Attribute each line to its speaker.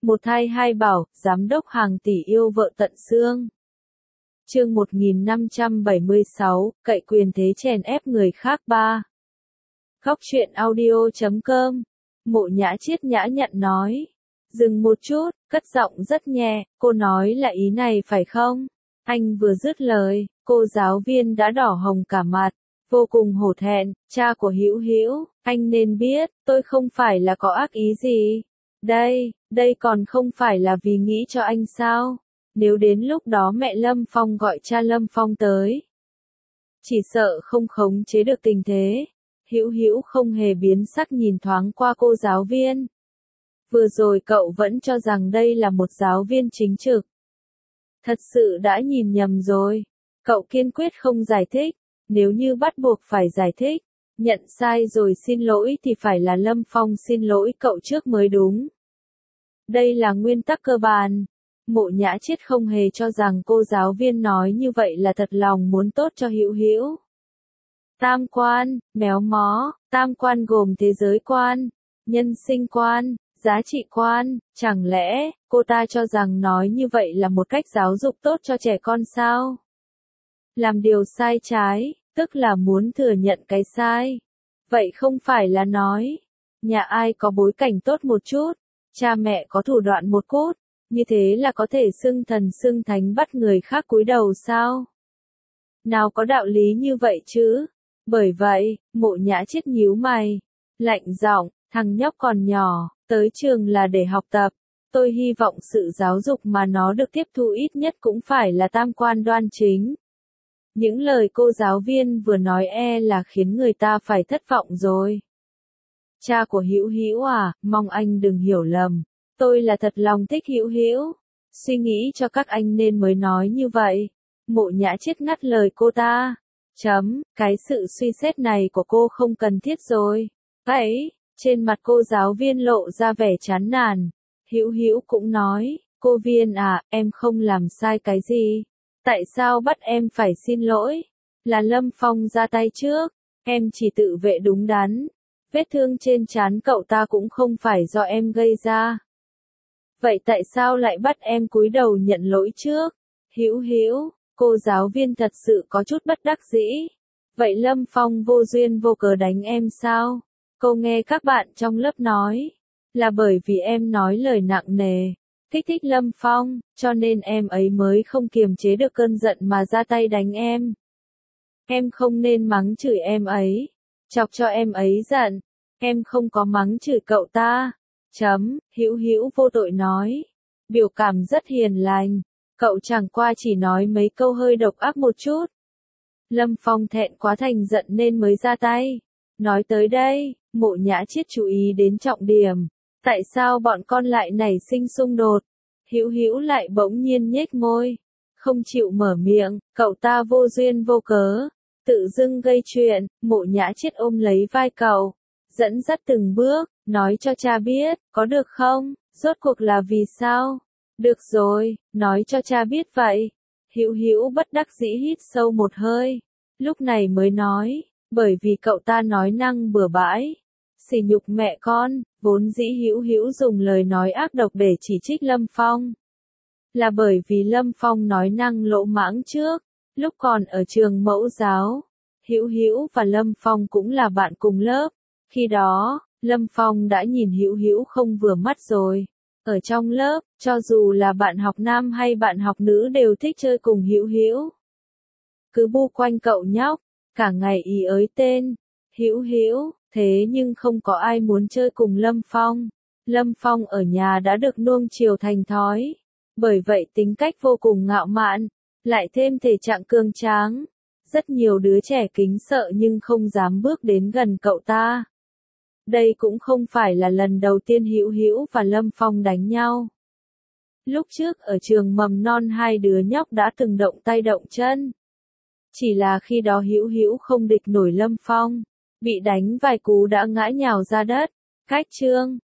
Speaker 1: Một thai hai bảo, giám đốc hàng tỷ yêu vợ tận xương. Chương 1576, cậy quyền thế chèn ép người khác 3. Góc truyện audio.com. Mộ Nhã Chiết nhã nhặn nói. Dừng một chút, cất giọng rất nhẹ, cô nói là ý này phải không? Anh vừa dứt lời, cô giáo viên đã đỏ hồng cả mặt, vô cùng hổ thẹn, cha của Hữu Hữu, anh nên biết, tôi không phải là có ác ý gì. Đây còn không phải là vì nghĩ cho anh sao? Nếu đến lúc đó mẹ Lâm Phong gọi cha Lâm Phong tới, chỉ sợ không khống chế được tình thế. Hữu Hữu không hề biến sắc nhìn thoáng qua cô giáo viên. Vừa rồi cậu vẫn cho rằng đây là một giáo viên chính trực. Thật sự đã nhìn nhầm rồi. Cậu kiên quyết không giải thích. Nếu như bắt buộc phải giải thích, nhận sai rồi xin lỗi thì phải là Lâm Phong xin lỗi cậu trước mới đúng. Đây là nguyên tắc cơ bản. Mộ Nhã Chiết không hề cho rằng cô giáo viên nói như vậy là thật lòng muốn tốt cho Hữu Hữu. Tam quan, méo mó, tam quan gồm thế giới quan, nhân sinh quan, giá trị quan, chẳng lẽ cô ta cho rằng nói như vậy là một cách giáo dục tốt cho trẻ con sao? Làm điều sai trái, tức là muốn thừa nhận cái sai. Vậy không phải là nói, nhà ai có bối cảnh tốt một chút, cha mẹ có thủ đoạn một cốt, như thế là có thể xưng thần xưng thánh bắt người khác cúi đầu sao? Nào có đạo lý như vậy chứ? Bởi vậy, Mộ Nhã Chiết nhíu mày, lạnh giọng, thằng nhóc còn nhỏ, tới trường là để học tập. Tôi hy vọng sự giáo dục mà nó được tiếp thu ít nhất cũng phải là tam quan đoan chính. Những lời cô giáo viên vừa nói là khiến người ta phải thất vọng rồi. Cha của Hữu Hữu à, mong anh đừng hiểu lầm. Tôi là thật lòng thích Hữu Hữu. Suy nghĩ cho các anh nên mới nói như vậy. Mộ Nhã Chiết ngắt lời cô ta. Cái sự suy xét này của cô không cần thiết rồi. Vậy, trên mặt cô giáo viên lộ ra vẻ chán nản. Hữu Hữu cũng nói, cô Viên à, em không làm sai cái gì. Tại sao bắt em phải xin lỗi? Là Lâm Phong ra tay trước, em chỉ tự vệ đúng đắn. Vết thương trên trán cậu ta cũng không phải do em gây ra. Vậy tại sao lại bắt em cúi đầu nhận lỗi trước? Hữu Hữu, cô giáo viên thật sự có chút bất đắc dĩ. Vậy Lâm Phong vô duyên vô cớ đánh em sao? Cô nghe các bạn trong lớp nói, là bởi vì em nói lời nặng nề, kích thích Lâm Phong, cho nên em ấy mới không kiềm chế được cơn giận mà ra tay đánh em. Em không nên mắng chửi em ấy, chọc cho em ấy giận. Em không có mắng chửi cậu ta. Hữu Hữu vô tội nói. Biểu cảm rất hiền lành. Cậu chẳng qua chỉ nói mấy câu hơi độc ác một chút. Lâm Phong thẹn quá thành giận nên mới ra tay. Nói tới đây, Mộ Nhã Chiết chú ý đến trọng điểm. Tại sao bọn con lại nảy sinh xung đột? Hữu Hữu lại bỗng nhiên nhếch môi. Không chịu mở miệng, cậu ta vô duyên vô cớ. Tự dưng gây chuyện, Mộ Nhã Chiết ôm lấy vai cậu. Dẫn dắt từng bước, nói cho cha biết, có được không? Rốt cuộc là vì sao? Được rồi, nói cho cha biết vậy. Hữu Hữu bất đắc dĩ hít sâu một hơi. Lúc này mới nói, bởi vì cậu ta nói năng bừa bãi. Sỉ nhục mẹ con, vốn dĩ Hữu Hữu dùng lời nói ác độc để chỉ trích Lâm Phong. Là bởi vì Lâm Phong nói năng lỗ mãng trước, lúc còn ở trường mẫu giáo. Hữu Hữu và Lâm Phong cũng là bạn cùng lớp. Khi đó, Lâm Phong đã nhìn Hữu Hữu không vừa mắt rồi. Ở trong lớp, cho dù là bạn học nam hay bạn học nữ đều thích chơi cùng Hữu Hữu. Cứ bu quanh cậu nhóc, cả ngày ý ới tên. Hữu Hữu, thế nhưng không có ai muốn chơi cùng Lâm Phong. Lâm Phong ở nhà đã được nuông chiều thành thói. Bởi vậy tính cách vô cùng ngạo mạn, lại thêm thể trạng cường tráng. Rất nhiều đứa trẻ kính sợ nhưng không dám bước đến gần cậu ta. Đây cũng không phải là lần đầu tiên Hữu Hữu và Lâm Phong đánh nhau. Lúc trước ở trường mầm non hai đứa nhóc đã từng động tay động chân. Chỉ là khi đó Hữu Hữu không địch nổi Lâm Phong, bị đánh vài cú đã ngã nhào ra đất. Cách chương,